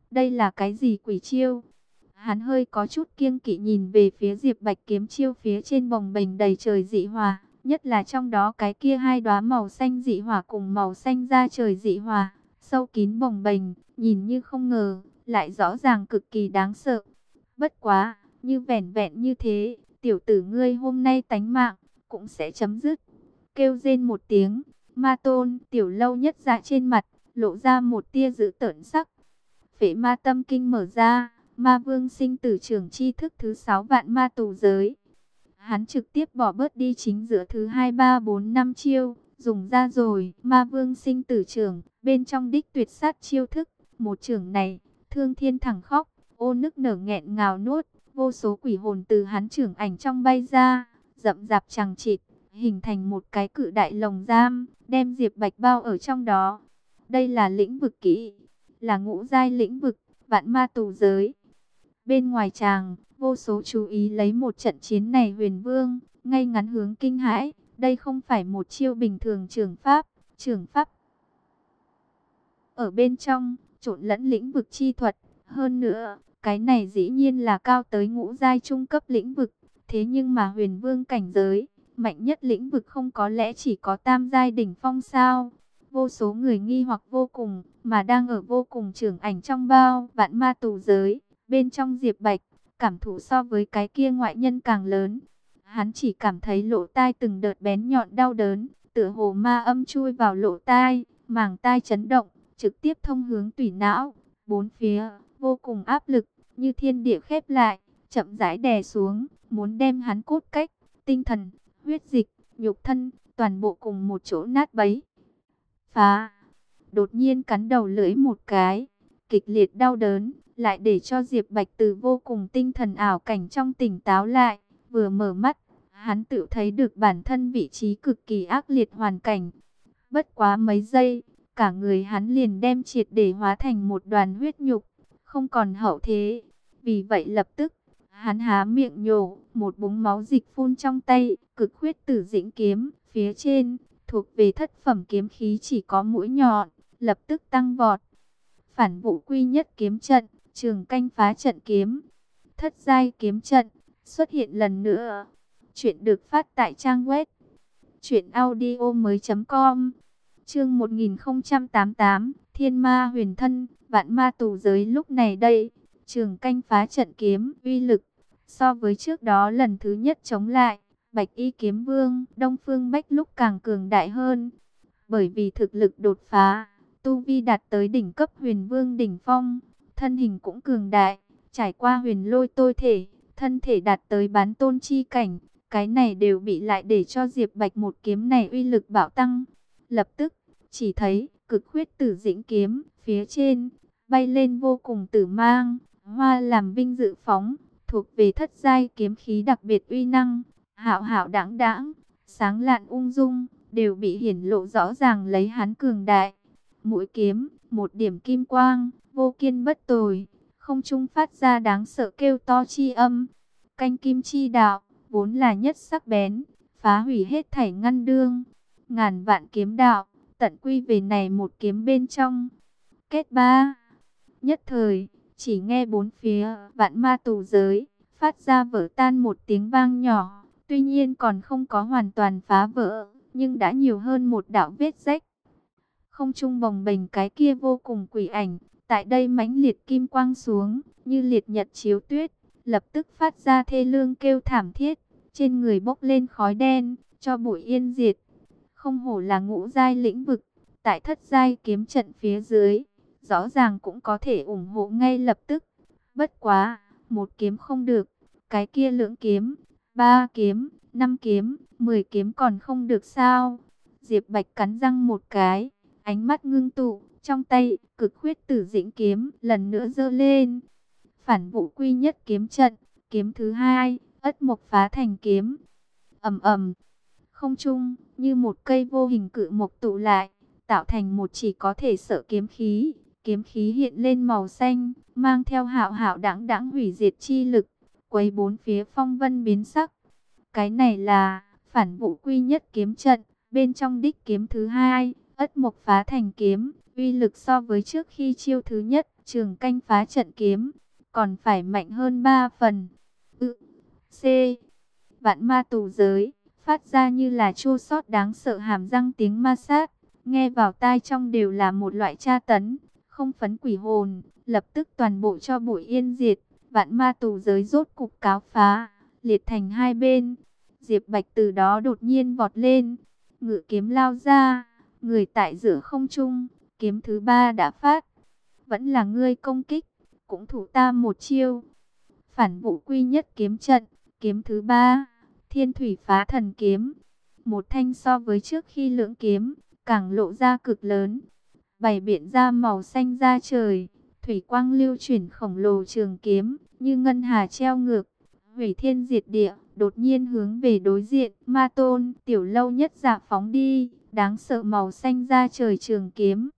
Đây là cái gì quỷ chiêu? Hắn hơi có chút kiêng kỵ nhìn về phía Diệp Bạch kiếm chiêu phía trên bồng bềnh đầy trời dị hỏa, nhất là trong đó cái kia hai đóa màu xanh dị hỏa cùng màu xanh da trời dị hỏa, sâu kín bồng bềnh, nhìn như không ngờ, lại rõ ràng cực kỳ đáng sợ. Bất quá, như vẻn vẹn như thế, tiểu tử ngươi hôm nay tánh mạng cũng sẽ chấm dứt. Kêu rên một tiếng, Ma Tôn Tiểu Lâu nhất dạ trên mặt lộ ra một tia dữ tợn sắc. Phệ ma tâm kinh mở ra, ma vương sinh tử trưởng chi thức thứ 6 vạn ma tù giới. Hắn trực tiếp bỏ bớt đi chính giữa thứ 2, 3, 4, 5 chiêu, dùng ra rồi. Ma vương sinh tử trưởng, bên trong đích tuyệt sát chiêu thức. Một trưởng này, thương thiên thẳng khóc, ô nức nở nghẹn ngào nuốt. Vô số quỷ hồn từ hắn trưởng ảnh trong bay ra, rậm rạp chằng chịt, hình thành một cái cự đại lồng giam, đem Diệp Bạch bao ở trong đó. Đây là lĩnh vực kỹ, là ngũ giai lĩnh vực, vạn ma tù giới. Bên ngoài tràng, vô số chú ý lấy một trận chiến này huyền vương, ngay ngắn hướng kinh hãi. Đây không phải một chiêu bình thường trường pháp. Ở bên trong, trộn lẫn lĩnh vực chi thuật. Hơn nữa, cái này dĩ nhiên là cao tới ngũ giai trung cấp lĩnh vực. Thế nhưng mà huyền vương cảnh giới, mạnh nhất lĩnh vực không có lẽ chỉ có tam giai đỉnh phong sao? Vô số người nghi hoặc vô cùng, mà đang ở vô cùng trưởng ảnh trong bao vạn ma tù giới. Bên trong Diệp Bạch, cảm thụ so với cái kia ngoại nhân càng lớn. Hắn chỉ cảm thấy lỗ tai từng đợt bén nhọn đau đớn, tựa hồ ma âm chui vào lỗ tai, màng tai chấn động, trực tiếp thông hướng tủy não. Bốn phía, vô cùng áp lực, như thiên địa khép lại, chậm rãi đè xuống, muốn đem hắn cốt cách, tinh thần, huyết dịch, nhục thân, toàn bộ cùng một chỗ nát bấy. Phá! Đột nhiên cắn đầu lưỡi một cái, kịch liệt đau đớn, lại để cho Diệp Bạch từ vô cùng tinh thần ảo cảnh trong tỉnh táo lại. Vừa mở mắt, hắn tự thấy được bản thân vị trí cực kỳ ác liệt hoàn cảnh. Bất quá mấy giây, cả người hắn liền đem triệt để hóa thành một đoàn huyết nhục, không còn hậu thế. Vì vậy lập tức, hắn há miệng nhổ, một búng máu dịch phun trong tay, cực huyết tử dĩnh kiếm, phía trên, thuộc về thất phẩm kiếm khí chỉ có mũi nhọn, lập tức tăng vọt. Phản vụ quy nhất kiếm trận, trường canh phá trận kiếm, thất giai kiếm trận, xuất hiện lần nữa. Chuyện được phát tại trang web truyệnaudiomoi.com. Chương 1088, Thiên Ma Huyền Thân, vạn ma tù giới. Lúc này đây, trường canh phá trận kiếm uy lực so với trước đó lần thứ nhất chống lại Bạch Y kiếm vương Đông Phương Bách lúc càng cường đại hơn, bởi vì thực lực đột phá, tu vi đạt tới đỉnh cấp huyền vương đỉnh phong, thân hình cũng cường đại, trải qua huyền lôi tôi thể, thân thể đạt tới bán tôn chi cảnh, cái này đều bị lại để cho Diệp Bạch một kiếm này uy lực bạo tăng. Lập tức, chỉ thấy cực huyết tử dĩnh kiếm phía trên bay lên vô cùng tử mang, hoa làm vinh dự phóng, thuộc về thất giai kiếm khí đặc biệt uy năng, hạo hạo đãng đãng, sáng lạn ung dung, đều bị hiển lộ rõ ràng lấy hắn cường đại. Mũi kiếm, một điểm kim quang, vô kiên bất tồi, không trung phát ra đáng sợ kêu to chi âm. Canh kim chi đạo, vốn là nhất sắc bén, phá hủy hết thảy ngăn đương. Ngàn vạn kiếm đạo, tận quy về này một kiếm bên trong. Kết ba. Nhất thời, chỉ nghe bốn phía vạn ma tù giới phát ra vỡ tan một tiếng vang nhỏ. Tuy nhiên còn không có hoàn toàn phá vỡ, nhưng đã nhiều hơn một đạo vết rách. Không trung bồng bềnh cái kia vô cùng quỷ ảnh, tại đây mãnh liệt kim quang xuống, như liệt nhật chiếu tuyết, lập tức phát ra thê lương kêu thảm thiết, trên người bốc lên khói đen, cho bụi yên diệt. Không hổ là ngũ giai lĩnh vực, tại thất giai kiếm trận phía dưới, rõ ràng cũng có thể ủng hộ ngay lập tức. Bất quá, một kiếm không được, cái kia lưỡng kiếm, 3 kiếm, 5 kiếm, 10 kiếm còn không được sao? Diệp Bạch cắn răng một cái, ánh mắt ngưng tụ, trong tay cực huyết tử dĩnh kiếm lần nữa giơ lên. Phản vụ quy nhất kiếm trận, kiếm thứ 2, ất mộc phá thành kiếm. Ầm ầm, không trung như một cây vô hình cự mộc tụ lại, tạo thành một chỉ có thể sợ kiếm khí. Kiếm khí hiện lên màu xanh, mang theo hạo hạo đãng đãng hủy diệt chi lực, quấy bốn phía phong vân biến sắc. Cái này là phản vụ quy nhất kiếm trận, bên trong đích kiếm thứ 2, ất mộc phá thành kiếm, uy lực so với trước khi chiêu thứ nhất Trường canh phá trận kiếm, còn phải mạnh hơn 3 phần. C. Vạn ma tù giới, phát ra như là chua xót đáng sợ, hàm răng tiếng ma sát, nghe vào tai trong đều là một loại tra tấn, không phấn quỷ hồn, lập tức toàn bộ cho bụi yên diệt. Vạn ma tù giới rốt cục cáo phá, liệt thành hai bên. Diệp Bạch từ đó đột nhiên vọt lên, ngự kiếm lao ra, người tại giữa không trung, kiếm thứ ba đã phát. Vẫn là ngươi công kích, cũng thủ ta một chiêu. Phản vụ quy nhất kiếm trận, kiếm thứ ba, Thiên thủy phá thần kiếm. Một thanh so với trước khi lưỡng kiếm, càng lộ ra cực lớn, bày biện ra màu xanh da trời, thủy quang lưu chuyển, khổng lồ trường kiếm như ngân hà treo ngược, hủy thiên diệt địa, đột nhiên hướng về đối diện Ma Tôn Tiểu Lâu Nhất Dạ phóng đi. Đáng sợ màu xanh da trời trường kiếm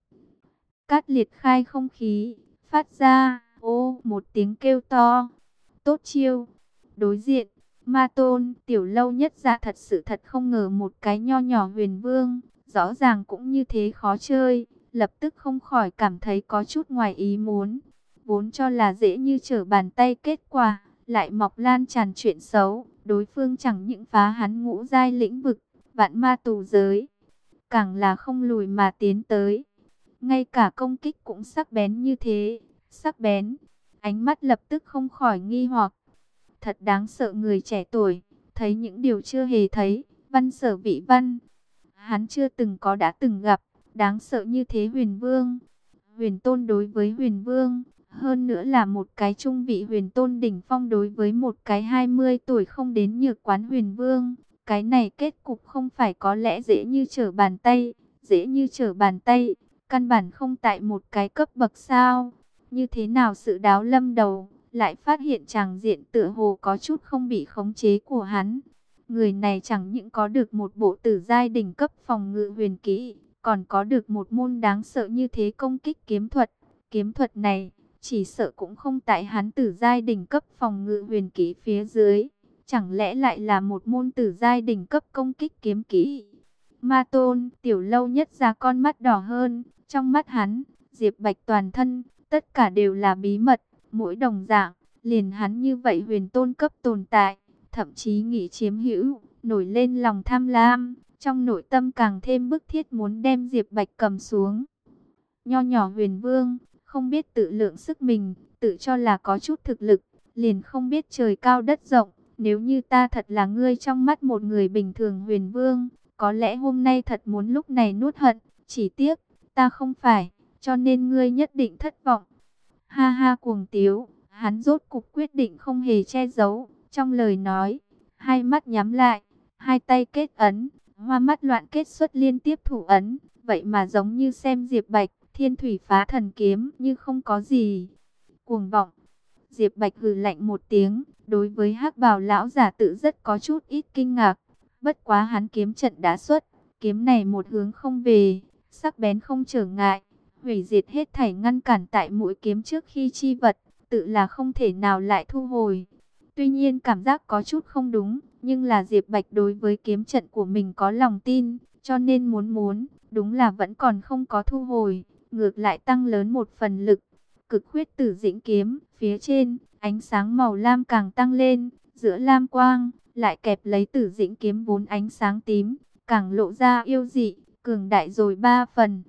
cát liệt khai không khí, phát ra ô một tiếng kêu to. Tốt chiêu. Đối diện Ma Tôn Tiểu Lâu Nhất Dạ thật không ngờ một cái nho nhỏ huyền vương rõ ràng cũng như thế khó chơi, lập tức không khỏi cảm thấy có chút ngoài ý muốn. Vốn cho là dễ như trở bàn tay, kết quả lại mọc lan tràn chuyện xấu. Đối phương chẳng những phá hắn ngũ giai lĩnh vực vạn ma tù giới, càng là không lùi mà tiến tới, ngay cả công kích cũng sắc bén như thế. Sắc bén, ánh mắt lập tức không khỏi nghi hoặc. Thật đáng sợ, người trẻ tuổi thấy những điều chưa hề thấy. Văn Sở Vị Văn, hắn chưa từng đã từng gặp đáng sợ như thế huyền vương. Huyền tôn đối với huyền vương, hơn nữa là một cái trung vị huyền tôn đỉnh phong đối với một cái 20 tuổi không đến nhược quán huyền vương. Cái này kết cục không phải có lẽ dễ như trở bàn tay, dễ như trở bàn tay, căn bản không tại một cái cấp bậc sao. Như thế nào sự đáo lâm đầu, lại phát hiện tràng diện tựa hồ có chút không bị khống chế của hắn. Người này chẳng những có được một bộ tử giai đỉnh cấp phòng ngự huyền kỹ, còn có được một môn đáng sợ như thế công kích kiếm thuật. Kiếm thuật này, chỉ sợ cũng không tại hắn tử giai đỉnh cấp phòng ngự huyền kỹ phía dưới. Chẳng lẽ lại là một môn tử giai đỉnh cấp công kích kiếm kỹ? Ma Tôn Tiểu Lâu Nhất Dạ con mắt đỏ hơn, trong mắt hắn, Diệp Bạch toàn thân, tất cả đều là bí mật, mỗi đồng dạng, liền hắn như vậy huyền tôn cấp tồn tại, thậm chí nghĩ chiếm hữu, nổi lên lòng tham lam, trong nội tâm càng thêm bức thiết muốn đem Diệp Bạch cầm xuống. Nho nhỏ huyền vương, không biết tự lượng sức mình, tự cho là có chút thực lực, liền không biết trời cao đất rộng. Nếu như ta thật là ngươi trong mắt một người bình thường huyền vương, có lẽ hôm nay thật muốn lúc này nuốt hận, chỉ tiếc, ta không phải, cho nên ngươi nhất định thất vọng. Ha ha cuồng tiếu, hắn rốt cục quyết định không hề che giấu, trong lời nói, hai mắt nhắm lại, hai tay kết ấn, hoa mắt loạn kết xuất liên tiếp thủ ấn, vậy mà giống như xem Diệp Bạch, thiên thủy phá thần kiếm như không có gì. Cuồng vọng. Diệp Bạch hừ lạnh một tiếng, đối với Hắc Bào lão giả tự rất có chút ít kinh ngạc, bất quá hắn kiếm trận đã xuất, kiếm này một hướng không về, sắc bén không trở ngại, hủy diệt hết thảy ngăn cản tại mũi kiếm trước khi chi vật, tự là không thể nào lại thu hồi. Tuy nhiên cảm giác có chút không đúng, nhưng là Diệp Bạch đối với kiếm trận của mình có lòng tin, cho nên muốn, đúng là vẫn còn không có thu hồi, ngược lại tăng lớn một phần lực. Cực huyết tử dĩnh kiếm, phía trên, ánh sáng màu lam càng tăng lên, giữa lam quang, lại kẹp lấy tử dĩnh kiếm vốn ánh sáng tím, càng lộ ra yêu dị, cường đại rồi 3 phần.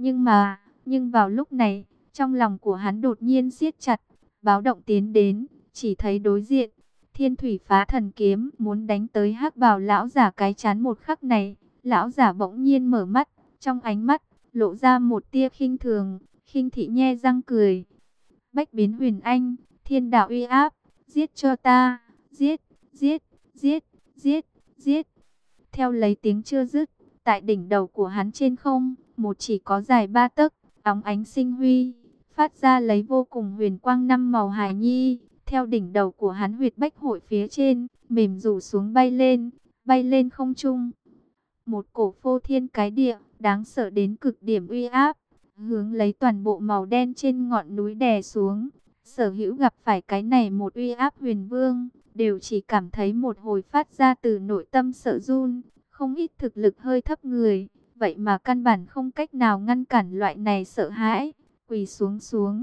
Nhưng vào lúc này, trong lòng của hắn đột nhiên siết chặt, báo động tiến đến, chỉ thấy đối diện, thiên thủy phá thần kiếm muốn đánh tới Hắc Bào lão giả cái chán. Một khắc này, lão giả bỗng nhiên mở mắt, trong ánh mắt, lộ ra một tia khinh thường, khinh thị nhe răng cười. Bách biến huyền anh, thiên đạo uy áp, giết cho ta, giết, giết, giết, giết, giết. Theo lấy tiếng chưa dứt, tại đỉnh đầu của hắn trên không, một chỉ có dài 3 tấc, óng ánh sinh huy, phát ra lấy vô cùng huyền quang 5 màu hài nhi. Theo đỉnh đầu của hắn huyệt bách hội phía trên, mềm rủ xuống bay lên không trung. Một cổ phô thiên cái địa, đáng sợ đến cực điểm uy áp, hướng lấy toàn bộ màu đen trên ngọn núi đè xuống. Sở hữu gặp phải cái này một uy áp huyền vương, đều chỉ cảm thấy một hồi phát ra từ nội tâm sợ run. Không ít thực lực hơi thấp người, vậy mà căn bản không cách nào ngăn cản loại này sợ hãi, quỳ xuống.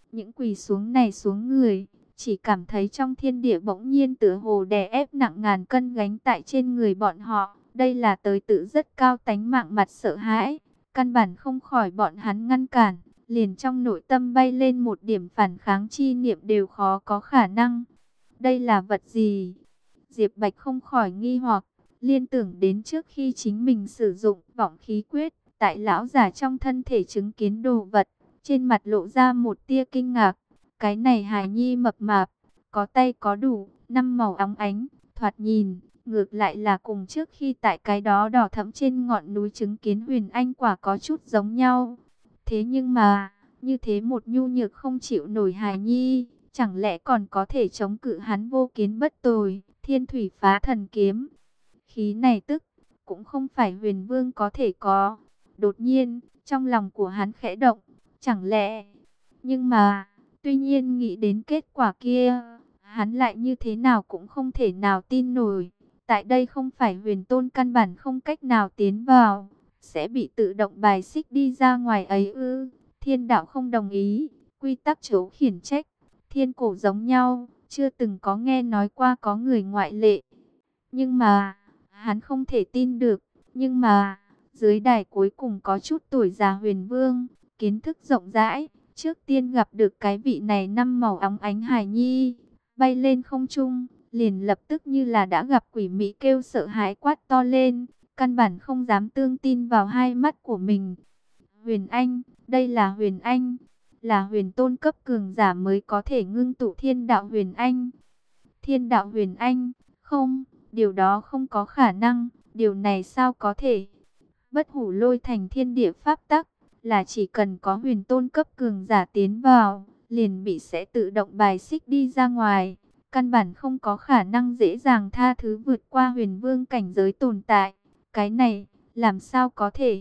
Những quỳ xuống này xuống người, chỉ cảm thấy trong thiên địa bỗng nhiên tựa hồ đè ép nặng ngàn cân gánh tại trên người bọn họ. Đây là tới tự rất cao tánh mạng mặt sợ hãi, căn bản không khỏi bọn hắn ngăn cản, liền trong nội tâm bay lên một điểm phản kháng chi niệm đều khó có khả năng. Đây là vật gì? Diệp Bạch không khỏi nghi hoặc, liên tưởng đến trước khi chính mình sử dụng vọng khí quyết, tại lão giả trong thân thể chứng kiến đồ vật, trên mặt lộ ra một tia kinh ngạc. Cái này hài nhi mập mạp, có tay có đủ, 5 màu óng ánh, thoạt nhìn, ngược lại là cùng trước khi tại cái đó đỏ thẫm trên ngọn núi chứng kiến huyền anh quả có chút giống nhau. Thế nhưng mà, như thế một nhu nhược không chịu nổi hài nhi, chẳng lẽ còn có thể chống cự hắn vô kiến bất tồi, thiên thủy phá thần kiếm. Khí này tức, cũng không phải huyền vương có thể có. Đột nhiên, trong lòng của hắn khẽ động, chẳng lẽ... Nhưng mà, tuy nhiên nghĩ đến kết quả kia, hắn lại như thế nào cũng không thể nào tin nổi. Tại đây không phải huyền tôn căn bản không cách nào tiến vào, sẽ bị tự động bài xích đi ra ngoài ấy ư? Thiên đạo không đồng ý, quy tắc chỗ khiển trách, thiên cổ giống nhau, chưa từng có nghe nói qua có người ngoại lệ. Nhưng mà, hắn không thể tin được, nhưng mà, dưới đài cuối cùng có chút tuổi già huyền vương, kiến thức rộng rãi, trước tiên gặp được cái vị này 5 màu óng ánh hài nhi, bay lên không trung, liền lập tức như là đã gặp quỷ mị kêu sợ hãi quát to lên, căn bản không dám tương tin vào hai mắt của mình. Huyền Anh, đây là Huyền Anh, là huyền tôn cấp cường giả mới có thể ngưng tụ thiên đạo Huyền Anh. Thiên đạo Huyền Anh, không, điều đó không có khả năng, điều này sao có thể? Bất hủ lôi thành thiên địa pháp tắc, là chỉ cần có huyền tôn cấp cường giả tiến vào, liền bị sẽ tự động bài xích đi ra ngoài. Căn bản không có khả năng dễ dàng tha thứ vượt qua huyền vương cảnh giới tồn tại. Cái này, làm sao có thể?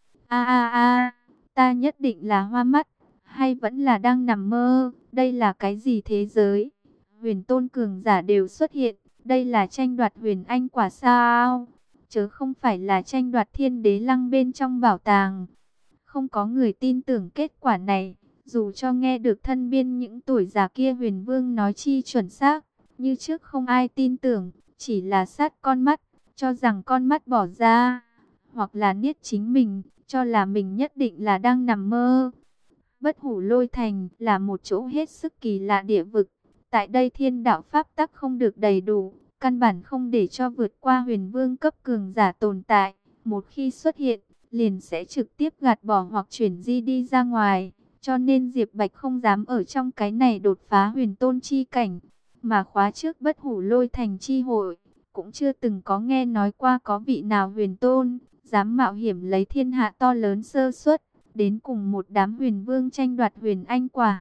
Ta nhất định là hoa mắt, hay vẫn là đang nằm mơ? Đây là cái gì thế giới? Huyền tôn cường giả đều xuất hiện, đây là tranh đoạt huyền anh quả sao? Chớ không phải là tranh đoạt thiên đế lăng bên trong bảo tàng. Không có người tin tưởng kết quả này, dù cho nghe được thân biên những tuổi già kia huyền vương nói chi chuẩn xác, như trước không ai tin tưởng, chỉ là sát con mắt, cho rằng con mắt bỏ ra, hoặc là niết chính mình, cho là mình nhất định là đang nằm mơ. Bất hủ lôi thành là một chỗ hết sức kỳ lạ địa vực, tại đây thiên đạo pháp tắc không được đầy đủ, căn bản không để cho vượt qua huyền vương cấp cường giả tồn tại, một khi xuất hiện, liền sẽ trực tiếp gạt bỏ hoặc chuyển di đi ra ngoài, cho nên Diệp Bạch không dám ở trong cái này đột phá huyền tôn chi cảnh, mà khóa trước bất hủ lôi thành chi hội, cũng chưa từng có nghe nói qua có vị nào huyền tôn, dám mạo hiểm lấy thiên hạ to lớn sơ suất, đến cùng một đám huyền vương tranh đoạt huyền anh quả.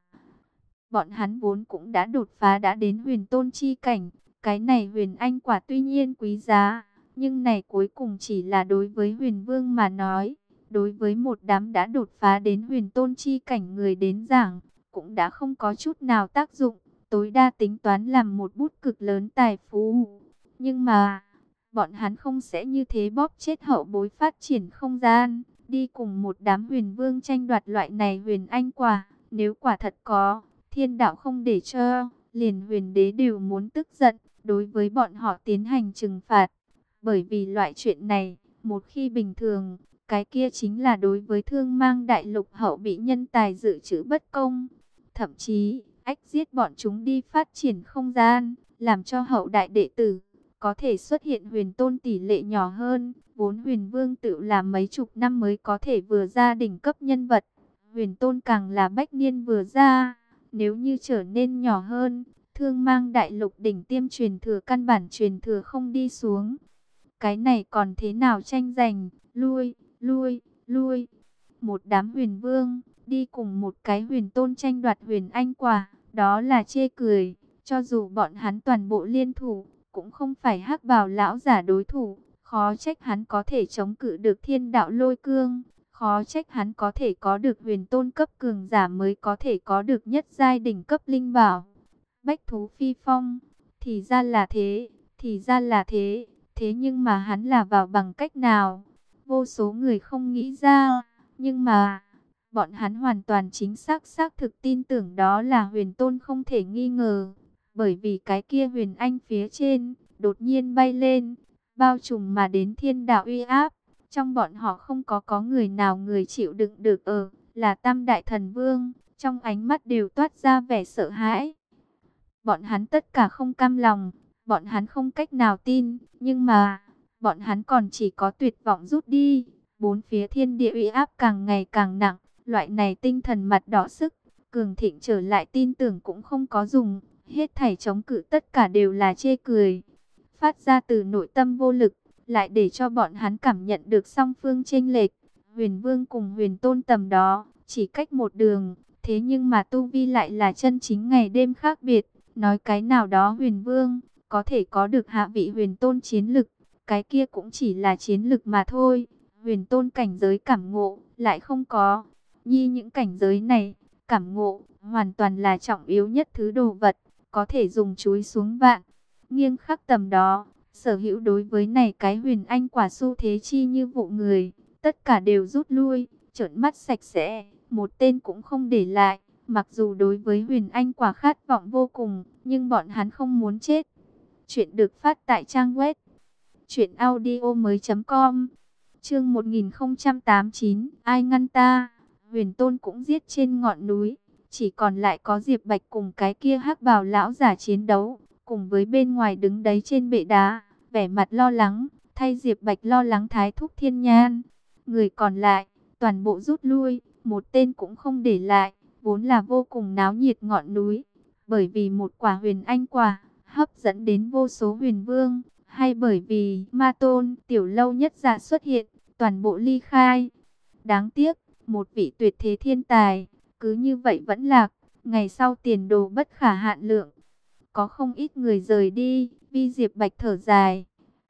Bọn hắn vốn cũng đã đột phá đã đến huyền tôn chi cảnh, cái này huyền anh quả tuy nhiên quý giá, nhưng này cuối cùng chỉ là đối với huyền vương mà nói, đối với một đám đã đột phá đến huyền tôn chi cảnh người đến giảng, cũng đã không có chút nào tác dụng, tối đa tính toán làm một bút cực lớn tài phú. Nhưng mà, bọn hắn không sẽ như thế bóp chết hậu bối phát triển không gian, đi cùng một đám huyền vương tranh đoạt loại này huyền anh quả, nếu quả thật có, thiên đạo không để cho, liền huyền đế đều muốn tức giận, đối với bọn họ tiến hành trừng phạt. Bởi vì loại chuyện này, một khi bình thường, cái kia chính là đối với thương mang đại lục hậu bị nhân tài dự trữ bất công. Thậm chí, ách giết bọn chúng đi phát triển không gian, làm cho hậu đại đệ tử có thể xuất hiện huyền tôn tỷ lệ nhỏ hơn. Vốn huyền vương tự là mấy chục năm mới có thể vừa ra đỉnh cấp nhân vật. Huyền tôn càng là bách niên vừa ra, nếu như trở nên nhỏ hơn, thương mang đại lục đỉnh tiêm truyền thừa căn bản truyền thừa không đi xuống. Cái này còn thế nào tranh giành, lui. Một đám huyền vương, đi cùng một cái huyền tôn tranh đoạt huyền anh quả, đó là chê cười. Cho dù bọn hắn toàn bộ liên thủ, cũng không phải hắc bào lão giả đối thủ. Khó trách hắn có thể chống cự được thiên đạo lôi cương. Khó trách hắn có thể có được huyền tôn cấp cường giả mới có thể có được nhất giai đỉnh cấp linh bảo. Bách thú phi phong, thì ra là thế, thì ra là thế. Thế nhưng mà hắn là vào bằng cách nào? Vô số người không nghĩ ra, nhưng mà Bọn hắn hoàn toàn chính xác thực tin tưởng đó là huyền tôn không thể nghi ngờ. Bởi vì cái kia huyền anh phía trên, đột nhiên bay lên, bao trùm mà đến thiên đạo uy áp. Trong bọn họ không có người nào người chịu đựng được là Tam Đại Thần Vương. Trong ánh mắt đều toát ra vẻ sợ hãi. Bọn hắn tất cả không cam lòng, bọn hắn không cách nào tin, nhưng mà, bọn hắn còn chỉ có tuyệt vọng rút đi. Bốn phía thiên địa uy áp càng ngày càng nặng, loại này tinh thần mặt đỏ sức, cường thịnh trở lại tin tưởng cũng không có dùng, hết thảy chống cự tất cả đều là chê cười. Phát ra từ nội tâm vô lực, lại để cho bọn hắn cảm nhận được song phương chênh lệch. Huyền Vương cùng Huyền Tôn tầm đó, chỉ cách một đường, thế nhưng mà tu vi lại là chân chính ngày đêm khác biệt. Nói cái nào đó Huyền Vương, có thể có được hạ vị Huyền Tôn chiến lực, cái kia cũng chỉ là chiến lực mà thôi. Huyền Tôn cảnh giới cảm ngộ, lại không có. Những cảnh giới này, cảm ngộ, hoàn toàn là trọng yếu nhất thứ đồ vật, có thể dùng chúi xuống vạn. Nghiêng khắc tầm đó, sở hữu đối với này cái huyền anh quả xu thế chi như vụ người, tất cả đều rút lui, trợn mắt sạch sẽ, một tên cũng không để lại. Mặc dù đối với huyền anh quả khát vọng vô cùng, nhưng bọn hắn không muốn chết. Chuyện được phát tại trang web truyệnaudiomoi.com. Chương 1089, ai ngăn ta? Huyền Tôn cũng giết trên ngọn núi, chỉ còn lại có Diệp Bạch cùng cái kia hắc bào lão giả chiến đấu, cùng với bên ngoài đứng đấy trên bệ đá, vẻ mặt lo lắng, thay Diệp Bạch lo lắng Thái Thúc Thiên Nhan. Người còn lại, toàn bộ rút lui, một tên cũng không để lại, vốn là vô cùng náo nhiệt ngọn núi. Bởi vì một quả huyền anh quả, hấp dẫn đến vô số huyền vương, hay bởi vì ma tôn tiểu lâu nhất giả xuất hiện, toàn bộ ly khai. Đáng tiếc, một vị tuyệt thế thiên tài, cứ như vậy vẫn lạc, ngày sau tiền đồ bất khả hạn lượng. Có không ít người rời đi, Vi Diệp Bạch thở dài.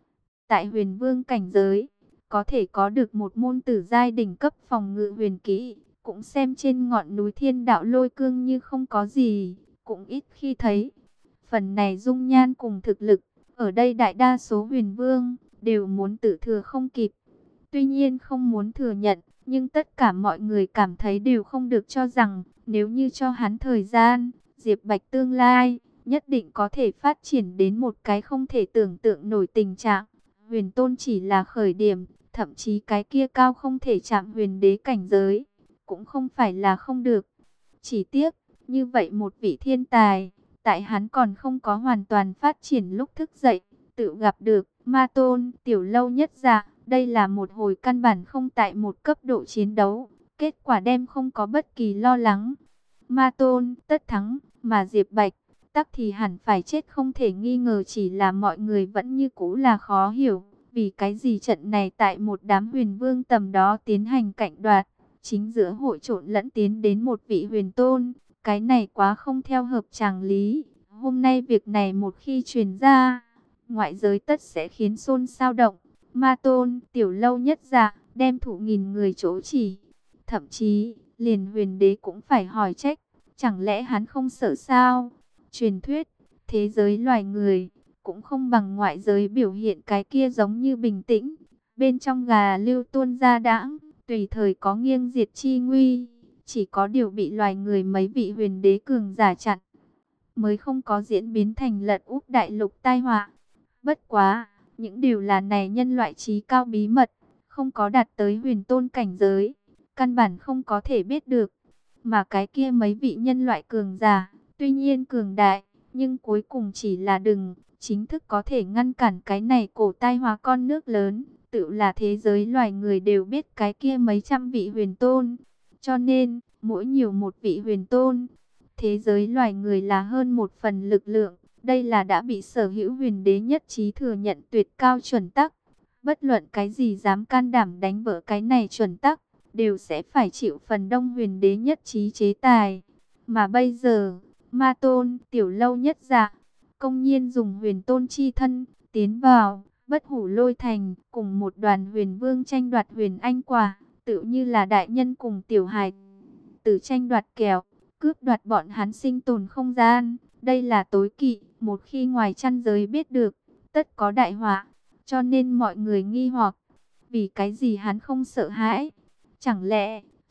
Tại huyền vương cảnh giới, có thể có được một môn tử giai đỉnh cấp phòng ngự huyền kỹ, cũng xem trên ngọn núi thiên đạo lôi cương như không có gì, cũng ít khi thấy. Phần này dung nhan cùng thực lực, ở đây đại đa số huyền vương, đều muốn tự thừa không kịp. Tuy nhiên không muốn thừa nhận, nhưng tất cả mọi người cảm thấy đều không được cho rằng, nếu như cho hắn thời gian, Diệp Bạch tương lai, nhất định có thể phát triển đến một cái không thể tưởng tượng nổi tình trạng. Huyền Tôn chỉ là khởi điểm, thậm chí cái kia cao không thể chạm huyền đế cảnh giới, cũng không phải là không được. Chỉ tiếc, như vậy một vị thiên tài, tại hắn còn không có hoàn toàn phát triển lúc thức dậy, tự gặp được ma tôn tiểu lâu nhất dạ. Đây là một hồi căn bản không tại một cấp độ chiến đấu, kết quả đem không có bất kỳ lo lắng. Ma tôn tất thắng, mà Diệp Bạch tắc thì hẳn phải chết không thể nghi ngờ, chỉ là mọi người vẫn như cũ là khó hiểu. Vì cái gì trận này tại một đám huyền vương tầm đó tiến hành cạnh đoạt, chính giữa hội trộn lẫn tiến đến một vị huyền tôn, cái này quá không theo hợp常lý. Hôm nay việc này một khi truyền ra, ngoại giới tất sẽ khiến xôn xao động. Ma tôn, tiểu lâu nhất dạ, đem thủ nghìn người chỗ chỉ. Thậm chí, liền huyền đế cũng phải hỏi trách, chẳng lẽ hắn không sợ sao? Truyền thuyết, thế giới loài người, cũng không bằng ngoại giới biểu hiện cái kia giống như bình tĩnh. Bên trong gà lưu tuôn ra đãng, tùy thời có nghiêng diệt chi nguy. Chỉ có điều bị loài người mấy vị huyền đế cường giả chặn, mới không có diễn biến thành lật úp đại lục tai họa. Bất quá, những điều là này nhân loại trí cao bí mật, không có đạt tới huyền tôn cảnh giới, căn bản không có thể biết được. Mà cái kia mấy vị nhân loại cường giả, tuy nhiên cường đại, nhưng cuối cùng chỉ là đừng chính thức có thể ngăn cản cái này cổ tai họa con nước lớn. Tự là thế giới loài người đều biết cái kia mấy trăm vị huyền tôn. Cho nên, mỗi nhiều một vị huyền tôn, thế giới loài người là hơn một phần lực lượng. Đây là đã bị sở hữu huyền đế nhất trí thừa nhận tuyệt cao chuẩn tắc. Bất luận cái gì dám can đảm đánh vỡ cái này chuẩn tắc, đều sẽ phải chịu phần đông huyền đế nhất trí chế tài. Mà bây giờ, ma tôn, tiểu lâu nhất dạ, công nhiên dùng huyền tôn chi thân, tiến vào, bất hủ lôi thành, cùng một đoàn huyền vương tranh đoạt huyền anh quả, tự như là đại nhân cùng tiểu hài tử tranh đoạt kẹo, cướp đoạt bọn hắn sinh tồn không gian. Đây là tối kỵ, một khi ngoài chăn giới biết được, tất có đại họa. Cho nên mọi người nghi hoặc, vì cái gì hắn không sợ hãi? Chẳng lẽ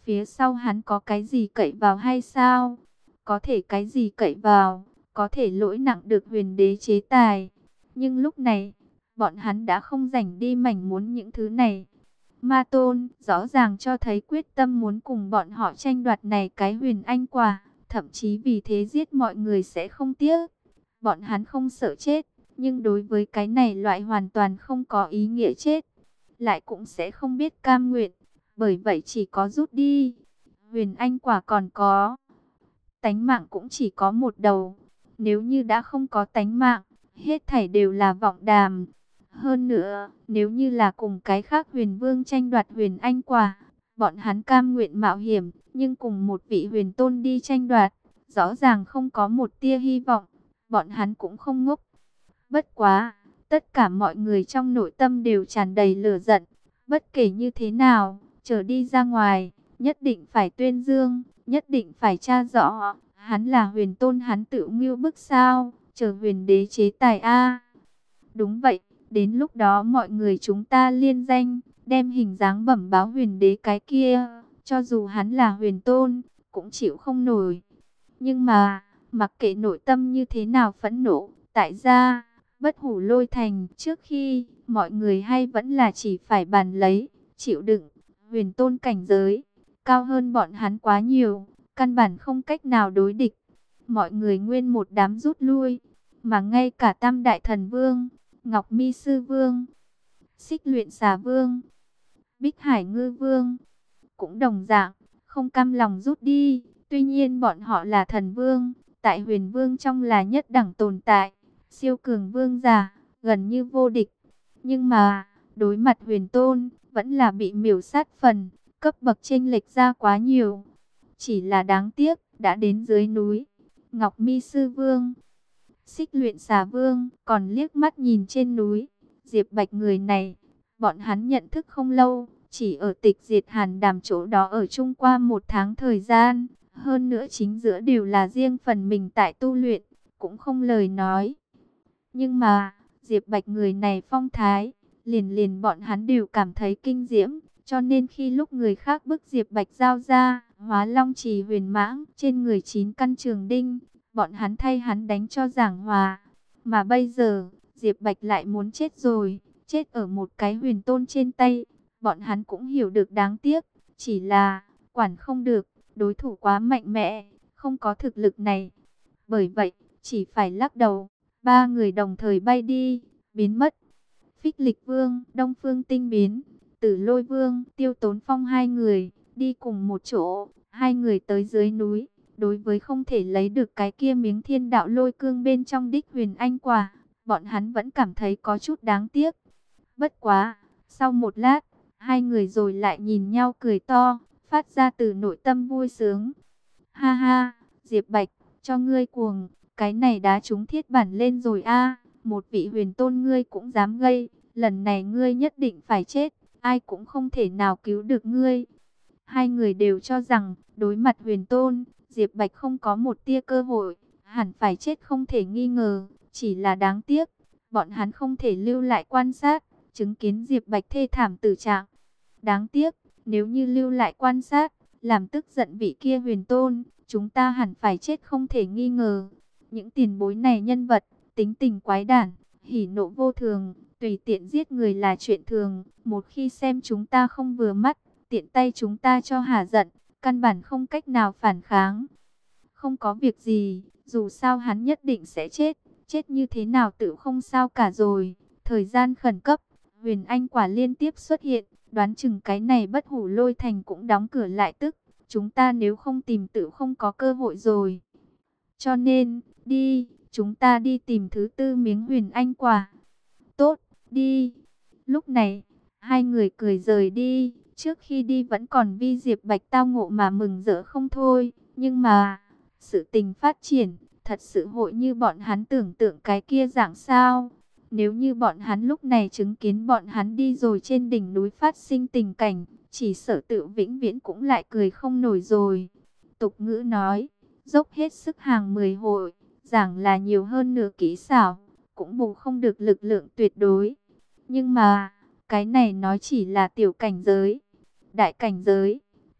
Phía sau hắn có cái gì cậy vào hay sao? Có thể cái gì cậy vào, có thể lỗi nặng được huyền đế chế tài. Nhưng lúc này, bọn hắn đã không rảnh đi mảnh muốn những thứ này. Ma Tôn rõ ràng cho thấy quyết tâm muốn cùng bọn họ tranh đoạt này cái huyền anh quả, thậm chí vì thế giết mọi người sẽ không tiếc. Bọn hắn không sợ chết, nhưng đối với cái này loại hoàn toàn không có ý nghĩa chết, lại cũng sẽ không biết cam nguyện, bởi vậy chỉ có rút đi. Huyền anh quả còn có, tánh mạng cũng chỉ có một đầu. Nếu như đã không có tánh mạng, hết thảy đều là vọng đàm. Hơn nữa, nếu như là cùng cái khác huyền vương tranh đoạt huyền anh quả, bọn hắn cam nguyện mạo hiểm, nhưng cùng một vị huyền tôn đi tranh đoạt, rõ ràng không có một tia hy vọng, bọn hắn cũng không ngốc. Bất quá, tất cả mọi người trong nội tâm đều tràn đầy lửa giận, bất kể như thế nào, trở đi ra ngoài, nhất định phải tuyên dương, nhất định phải tra rõ, hắn là huyền tôn hắn tự ngưu bức sao, chờ huyền đế chế tài a. Đúng vậy, đến lúc đó mọi người chúng ta liên danh, đem hình dáng bẩm báo huyền đế cái kia, cho dù hắn là huyền tôn, cũng chịu không nổi. Nhưng mà, mặc kệ nội tâm như thế nào phẫn nộ, tại gia, Bất Hủ Lôi Thành trước khi, mọi người hay vẫn là chỉ phải bàn lấy, chịu đựng, huyền tôn cảnh giới, cao hơn bọn hắn quá nhiều, căn bản không cách nào đối địch. Mọi người nguyên một đám rút lui, mà ngay cả Tam Đại Thần Vương, Ngọc Mi Sư Vương, Xích Luyện Xà Vương, Bích Hải Ngư Vương, cũng đồng dạng, không cam lòng rút đi. Tuy nhiên bọn họ là thần vương, tại huyền vương trong là nhất đẳng tồn tại, siêu cường vương giả, gần như vô địch. Nhưng mà, đối mặt huyền tôn, vẫn là bị miểu sát phần, cấp bậc chênh lệch ra quá nhiều. Chỉ là đáng tiếc, đã đến dưới núi, Ngọc Mi Sư Vương, Xích Luyện Xà Vương, còn liếc mắt nhìn trên núi, Diệp Bạch người này, bọn hắn nhận thức không lâu, chỉ ở Tịch Diệt Hàn Đàm chỗ đó ở chung qua 1 tháng thời gian. Hơn nữa chính giữa đều là riêng phần mình tại tu luyện, cũng không lời nói. Nhưng mà, Diệp Bạch người này phong thái, liền liền bọn hắn đều cảm thấy kinh diễm. Cho nên khi lúc người khác bức Diệp Bạch giao ra, Hóa Long Trì huyền mãng trên người 9 căn trường đinh, bọn hắn thay hắn đánh cho giảng hòa. Mà bây giờ, Diệp Bạch lại muốn chết rồi, chết ở một cái huyền tôn trên tay. Bọn hắn cũng hiểu được đáng tiếc, chỉ là, quản không được, đối thủ quá mạnh mẽ, không có thực lực này. Bởi vậy, chỉ phải lắc đầu, 3 người đồng thời bay đi, biến mất. Phích Lịch Vương, Đông Phương Tinh Biến, Tử Lôi Vương, Tiêu Tốn Phong hai người, đi cùng một chỗ, hai người tới dưới núi. Đối với không thể lấy được cái kia miếng thiên đạo lôi cương bên trong đích huyền anh quả, bọn hắn vẫn cảm thấy có chút đáng tiếc. Bất quá, sau một lát, hai người rồi lại nhìn nhau cười to, phát ra từ nội tâm vui sướng. Ha ha, Diệp Bạch, cho ngươi cuồng, cái này đá trúng thiết bản lên rồi a. Một vị huyền tôn ngươi cũng dám gây, lần này ngươi nhất định phải chết, ai cũng không thể nào cứu được ngươi. Hai người đều cho rằng, đối mặt huyền tôn, Diệp Bạch không có một tia cơ hội, hẳn phải chết không thể nghi ngờ, chỉ là đáng tiếc, bọn hắn không thể lưu lại quan sát, chứng kiến Diệp Bạch thê thảm tử trạng. Đáng tiếc, nếu như lưu lại quan sát, làm tức giận vị kia huyền tôn, chúng ta hẳn phải chết không thể nghi ngờ. Những tiền bối này nhân vật, tính tình quái đản, hỉ nộ vô thường, tùy tiện giết người là chuyện thường. Một khi xem chúng ta không vừa mắt, tiện tay chúng ta cho hả giận, căn bản không cách nào phản kháng. Không có việc gì, dù sao hắn nhất định sẽ chết, chết như thế nào tự không sao cả rồi. Thời gian khẩn cấp, huyền anh quả liên tiếp xuất hiện, đoán chừng cái này Bất Hủ Lôi Thành cũng đóng cửa lại tức. Chúng ta nếu không tìm tự không có cơ hội rồi. Cho nên, đi, chúng ta đi tìm thứ 4 miếng huyền anh quả. Tốt, đi. Lúc này, hai người cười rời đi. Trước khi đi vẫn còn vì Diệp Bạch tao ngộ mà mừng rỡ không thôi. Nhưng mà, sự tình phát triển, thật sự hội như bọn hắn tưởng tượng cái kia dạng sao? Nếu như bọn hắn lúc này chứng kiến bọn hắn đi rồi trên đỉnh núi phát sinh tình cảnh, chỉ sợ tự vĩnh viễn cũng lại cười không nổi rồi. Tục ngữ nói, dốc hết sức hàng 10 hội, giảng là nhiều hơn nửa kỹ xảo, cũng bù không được lực lượng tuyệt đối. Nhưng mà, cái này nói chỉ là tiểu cảnh giới. Đại cảnh giới,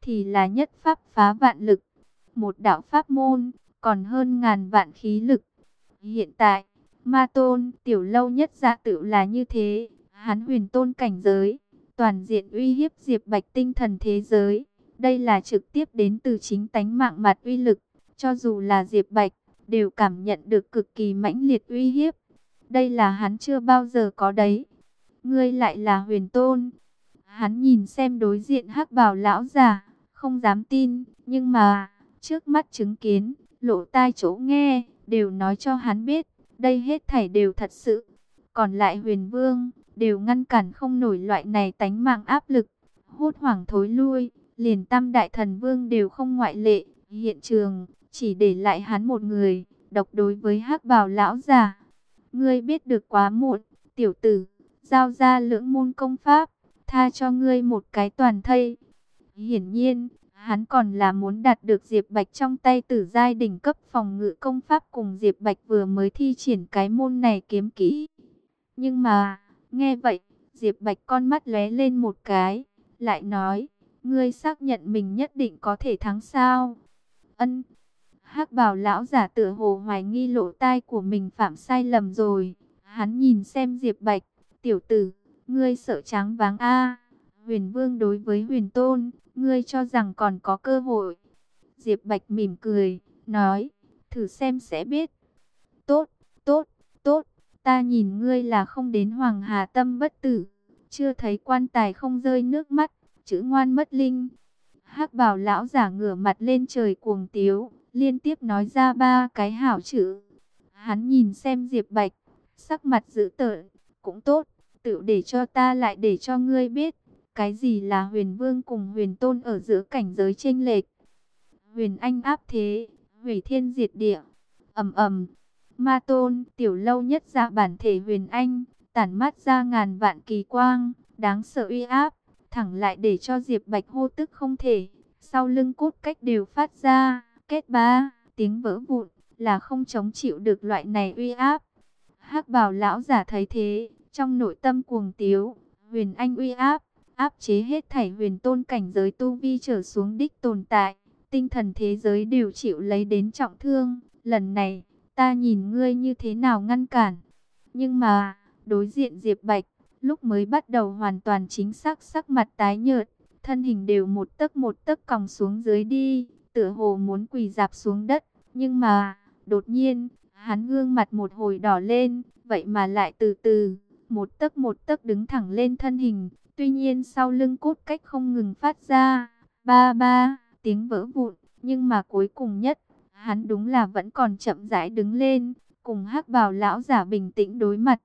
thì là nhất pháp phá vạn lực. Một đạo pháp môn, còn hơn ngàn vạn khí lực. Hiện tại, Ma Tôn, Tiểu Lâu Nhất Dạ tự là như thế. Hắn huyền tôn cảnh giới, toàn diện uy hiếp Diệp Bạch tinh thần thế giới. Đây là trực tiếp đến từ chính tánh mạng mặt uy lực. Cho dù là Diệp Bạch, đều cảm nhận được cực kỳ mãnh liệt uy hiếp. Đây là hắn chưa bao giờ có đấy. Ngươi lại là huyền tôn. Hắn nhìn xem đối diện hắc bào lão già, không dám tin. Nhưng mà, trước mắt chứng kiến, lỗ tai chỗ nghe, đều nói cho hắn biết. Đây hết thảy đều thật sự. Còn lại huyền vương, đều ngăn cản không nổi loại này tánh mạng áp lực. Hốt hoảng thối lui, liền tam đại thần vương đều không ngoại lệ. Hiện trường, chỉ để lại hắn một người, độc đối với hắc bào lão già. Ngươi biết được quá muộn, tiểu tử, giao ra lưỡng môn công pháp, tha cho ngươi một cái toàn thây. Hiển nhiên, hắn còn là muốn đạt được Diệp Bạch trong tay tử giai đỉnh cấp phòng ngự công pháp cùng Diệp Bạch vừa mới thi triển cái môn này kiếm kỹ. Nhưng mà, nghe vậy, Diệp Bạch con mắt lóe lên một cái, lại nói, ngươi xác nhận mình nhất định có thể thắng sao? Ân. Hắc Bào lão giả tựa hồ hoài nghi lỗ tai của mình phạm sai lầm rồi. Hắn nhìn xem Diệp Bạch, tiểu tử, ngươi sợ trắng váng a? Huyền Vương đối với Huyền Tôn, ngươi cho rằng còn có cơ hội? Diệp Bạch mỉm cười, nói, thử xem sẽ biết. Tốt, tốt, tốt, ta nhìn ngươi là không đến Hoàng Hà tâm bất tử, chưa thấy quan tài không rơi nước mắt, chữ ngoan mất linh. Hắc Bào lão giả ngửa mặt lên trời cuồng tiếu, liên tiếp nói ra ba cái hảo chữ. Hắn nhìn xem Diệp Bạch, sắc mặt dữ tợn, cũng tốt, tự để cho ta lại để cho ngươi biết, cái gì là huyền vương cùng huyền tôn ở giữa cảnh giới chênh lệch. Huyền anh áp thế, hủy thiên diệt địa, ầm ầm. Ma Tôn, Tiểu Lâu Nhất Dạ bản thể huyền anh, tản mát ra ngàn vạn kỳ quang, đáng sợ uy áp, thẳng lại để cho Diệp Bạch hô tức không thể. Sau lưng cốt cách đều phát ra, kết ba, tiếng vỡ vụn, là không chống chịu được loại này uy áp. Hắc Bào lão giả thấy thế, trong nội tâm cuồng tiếu, huyền anh uy áp, áp chế hết thảy huyền tôn cảnh giới tu vi trở xuống đích tồn tại, tinh thần thế giới đều chịu lấy đến trọng thương. Lần này, ta nhìn ngươi như thế nào ngăn cản. Nhưng mà, đối diện Diệp Bạch, lúc mới bắt đầu hoàn toàn chính xác sắc mặt tái nhợt, thân hình đều một tấc còng xuống dưới đi, tựa hồ muốn quỳ rạp xuống đất. Nhưng mà, đột nhiên, hắn gương mặt một hồi đỏ lên, vậy mà lại từ từ, một tấc đứng thẳng lên thân hình. Tuy nhiên sau lưng cốt cách không ngừng phát ra, ba ba, tiếng vỡ vụn, nhưng mà cuối cùng nhất, hắn đúng là vẫn còn chậm rãi đứng lên, cùng Hắc Bào lão giả bình tĩnh đối mặt.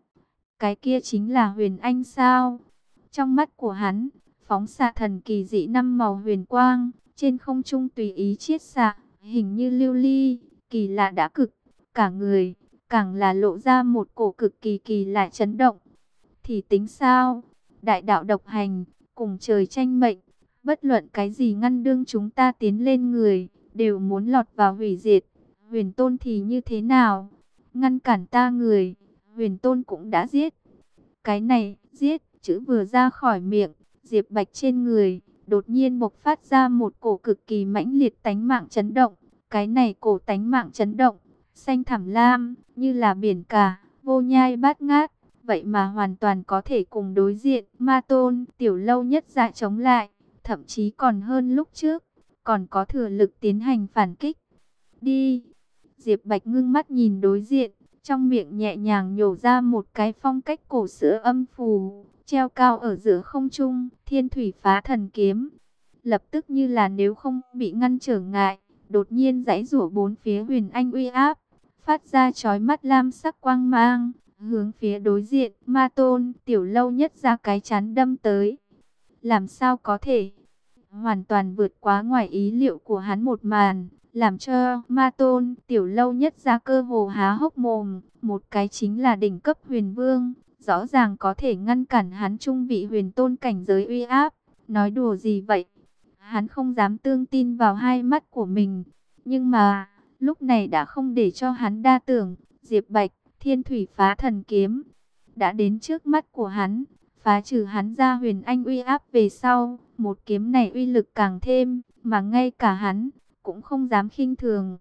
Cái kia chính là huyền anh sao? Trong mắt của hắn, phóng xạ thần kỳ dị năm màu huyền quang, trên không trung tùy ý chiết xạ, hình như lưu ly, kỳ lạ đã cực, cả người, càng là lộ ra một cổ cực kỳ kỳ lạ chấn động. Thì tính sao? Đại đạo độc hành, cùng trời tranh mệnh, bất luận cái gì ngăn đương chúng ta tiến lên người, đều muốn lọt vào hủy diệt. Huyền Tôn thì như thế nào? Ngăn cản ta người, Huyền Tôn cũng đã giết. Cái này, giết, chữ vừa ra khỏi miệng, Diệp Bạch trên người, đột nhiên bộc phát ra một cổ cực kỳ mãnh liệt tánh mạng chấn động. Cái này cổ tánh mạng chấn động, xanh thẳm lam, như là biển cả, vô nhai bát ngát. Vậy mà hoàn toàn có thể cùng đối diện Ma Tôn, Tiểu Lâu Nhất Dạ chống lại, thậm chí còn hơn lúc trước, còn có thừa lực tiến hành phản kích. Đi! Diệp Bạch ngưng mắt nhìn đối diện, trong miệng nhẹ nhàng nhổ ra một cái phong cách cổ xưa âm phù, treo cao ở giữa không trung, Thiên Thủy Phá Thần Kiếm. Lập tức như là nếu không bị ngăn trở ngại, đột nhiên giãy giụa bốn phía huyền anh uy áp, phát ra chói mắt lam sắc quang mang, hướng phía đối diện Ma Tôn, Tiểu Lâu Nhất Dạ cái chán đâm tới. Làm sao có thể? Hoàn toàn vượt quá ngoài ý liệu của hắn một màn, làm cho Ma Tôn, Tiểu Lâu Nhất Dạ cơ hồ há hốc mồm. Một cái chính là đỉnh cấp huyền vương, rõ ràng có thể ngăn cản hắn trung vị huyền tôn cảnh giới uy áp. Nói đùa gì vậy? Hắn không dám tương tin vào hai mắt của mình. Nhưng mà, lúc này đã không để cho hắn đa tưởng. Diệp Bạch, Thiên Thủy Phá Thần Kiếm đã đến trước mắt của hắn, phá trừ hắn ra huyền anh uy áp về sau, Một kiếm này uy lực càng thêm, mà ngay cả hắn cũng không dám khinh thường.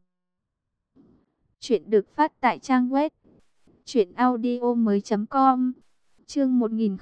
Chuyện được phát tại trang web truyệnaudiomoi.com. Chương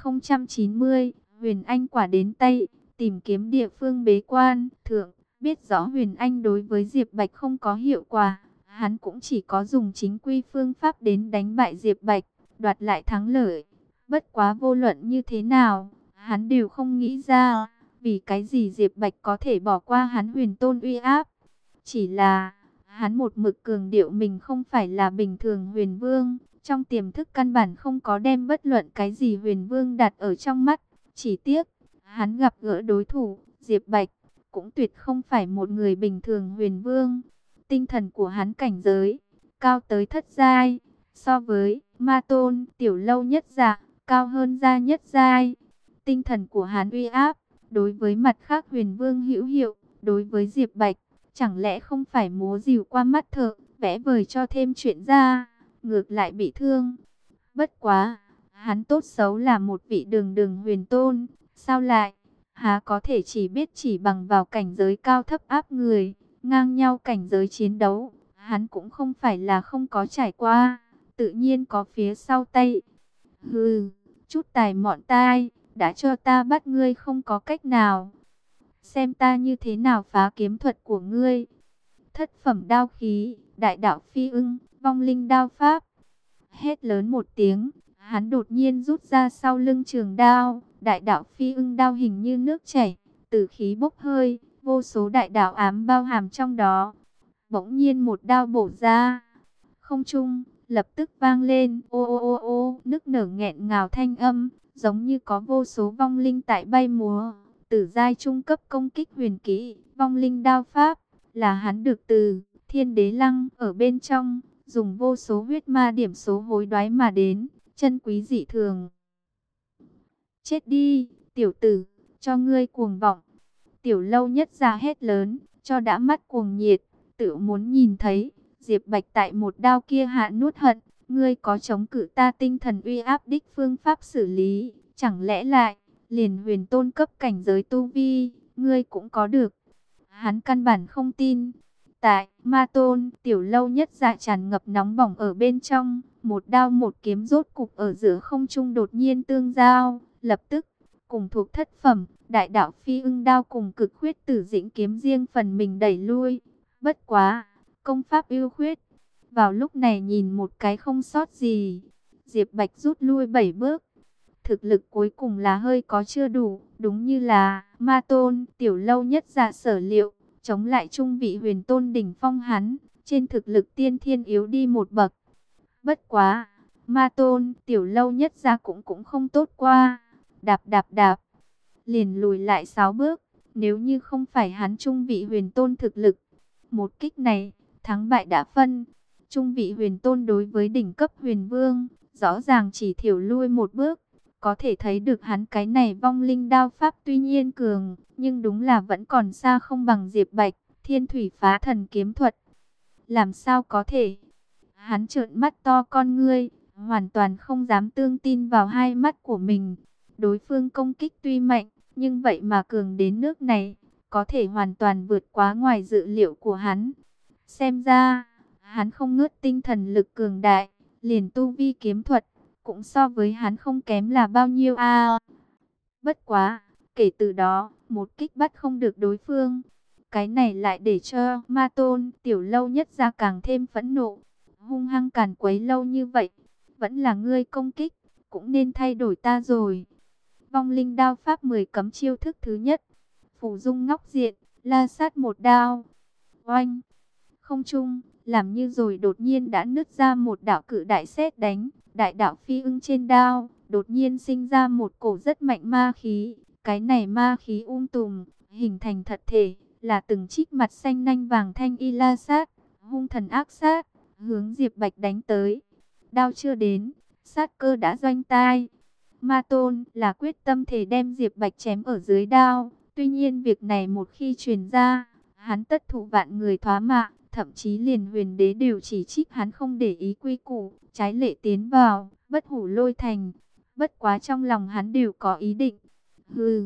1090, Huyền Anh quả đến tay, tìm kiếm địa phương bế quan. Thượng biết rõ Huyền Anh đối với Diệp Bạch không có hiệu quả, hắn cũng chỉ có dùng chính quy phương pháp đến đánh bại Diệp Bạch, đoạt lại thắng lợi. Bất quá vô luận như thế nào, hắn đều không nghĩ ra vì cái gì Diệp Bạch có thể bỏ qua hắn Huyền Tôn uy áp. Chỉ là hắn một mực cường điệu mình không phải là bình thường Huyền Vương, trong tiềm thức căn bản không có đem bất luận cái gì Huyền Vương đặt ở trong mắt. Chỉ tiếc, hắn gặp gỡ đối thủ, Diệp Bạch, cũng tuyệt không phải một người bình thường Huyền Vương. Tinh thần của hắn cảnh giới, cao tới thất giai, so với Ma Tôn, Tiểu Lâu nhất dạ, cao hơn gia nhất giai. Tinh thần của hắn uy áp, đối với mặt khác Huyền Vương hữu hiệu, đối với Diệp Bạch, chẳng lẽ không phải múa rìu qua mắt thợ, vẽ vời cho thêm chuyện ra, ngược lại bị thương. Bất quá, hắn tốt xấu là một vị đường đường Huyền Tôn, sao lại há có thể chỉ bằng vào cảnh giới cao thấp áp người, ngang nhau cảnh giới chiến đấu, hắn cũng không phải là không có trải qua, tự nhiên có phía sau tay. Hừ, chút tài mọn tai, đã cho ta bắt ngươi không có cách nào. Xem ta như thế nào phá kiếm thuật của ngươi. Thất phẩm đao khí, đại đạo phi ưng, vong linh đao pháp. Hét lớn một tiếng, hắn đột nhiên rút ra sau lưng trường đao, đại đạo phi ưng đao hình như nước chảy, tử khí bốc hơi, vô số đại đạo ám bao hàm trong đó. Bỗng nhiên một đao bổ ra, không trung lập tức vang lên ô ô ô ô, nức nở nghẹn ngào thanh âm, giống như có vô số vong linh tại bay múa. Tử giai trung cấp công kích huyền kỹ, vong linh đao pháp, là hắn được từ Thiên Đế Lăng ở bên trong, dùng vô số huyết ma điểm số hối đoái mà đến, chân quý dị thường. Chết đi, tiểu tử, cho ngươi cuồng vọng. Tiểu Lâu nhất ra hét lớn, cho đã mắt cuồng nhiệt, tự muốn nhìn thấy Diệp Bạch tại một đao kia hạ nuốt hận. Ngươi có chống cự ta tinh thần uy áp đích phương pháp xử lý, chẳng lẽ lại liền Huyền Tôn cấp cảnh giới tu vi, ngươi cũng có được? Hắn căn bản không tin. Tại Ma Tôn, Tiểu Lâu nhất dạ tràn ngập nóng bỏng ở bên trong, một đao một kiếm rốt cục ở giữa không trung đột nhiên tương giao, lập tức cùng thuộc thất phẩm, đại đạo phi ưng đao cùng cực khuyết tử dĩnh kiếm riêng phần mình đẩy lui. Bất quá, công pháp ưu khuyết, vào lúc này nhìn một cái không sót gì. Diệp Bạch rút lui 7 bước. Thực lực cuối cùng là hơi có chưa đủ, đúng như là Ma Tôn, Tiểu Lâu nhất dạ sở liệu, chống lại trung vị Huyền Tôn đỉnh phong hắn, trên thực lực tiên thiên yếu đi một bậc. Bất quá, Ma Tôn, Tiểu Lâu nhất dạ cũng không tốt qua, đạp đạp đạp, liền lùi lại 6 bước, nếu như không phải hắn trung vị Huyền Tôn thực lực, một kích này, thắng bại đã phân. Trung vị Huyền Tôn đối với đỉnh cấp Huyền Vương, rõ ràng chỉ thiểu lui một bước. Có thể thấy được hắn cái này vong linh đao pháp tuy nhiên cường, nhưng đúng là vẫn còn xa không bằng Diệp Bạch, Thiên Thủy Phá Thần kiếm thuật. Làm sao có thể? Hắn trợn mắt to con ngươi, hoàn toàn không dám tương tin vào hai mắt của mình. Đối phương công kích tuy mạnh, nhưng vậy mà cường đến nước này, có thể hoàn toàn vượt quá ngoài dự liệu của hắn. Xem ra, hắn không ngớt tinh thần lực cường đại, liền tu vi kiếm thuật cũng so với hắn không kém là bao nhiêu a. Bất quá, kể từ đó, một kích bắt không được đối phương. Cái này lại để cho Ma Tôn, Tiểu Lâu nhất ra càng thêm phẫn nộ. Hung hăng càn quấy lâu như vậy, vẫn là ngươi công kích, cũng nên thay đổi ta rồi. Vong linh đao pháp 10 cấm chiêu thức thứ nhất. Phủ dung ngóc diện, la sát một đao. Oanh! Không trung, làm như rồi đột nhiên đã nứt ra một đạo cự đại sét đánh. Đại đạo phi ưng trên đao, đột nhiên sinh ra một cổ rất mạnh ma khí. Cái này ma khí tùm, hình thành thật thể, là từng trích mặt xanh nanh vàng thanh y la sát, hung thần ác sát, hướng Diệp Bạch đánh tới. Đao chưa đến, sát cơ đã doanh tai. Ma Tôn là quyết tâm thể đem Diệp Bạch chém ở dưới đao. Tuy nhiên việc này một khi truyền ra, hắn tất thủ vạn người thoá mạ. Thậm chí liền Huyền Đế đều chỉ trích hắn không để ý quy củ, trái lệ tiến vào, bất hủ lôi thành. Bất quá trong lòng hắn đều có ý định. Hừ,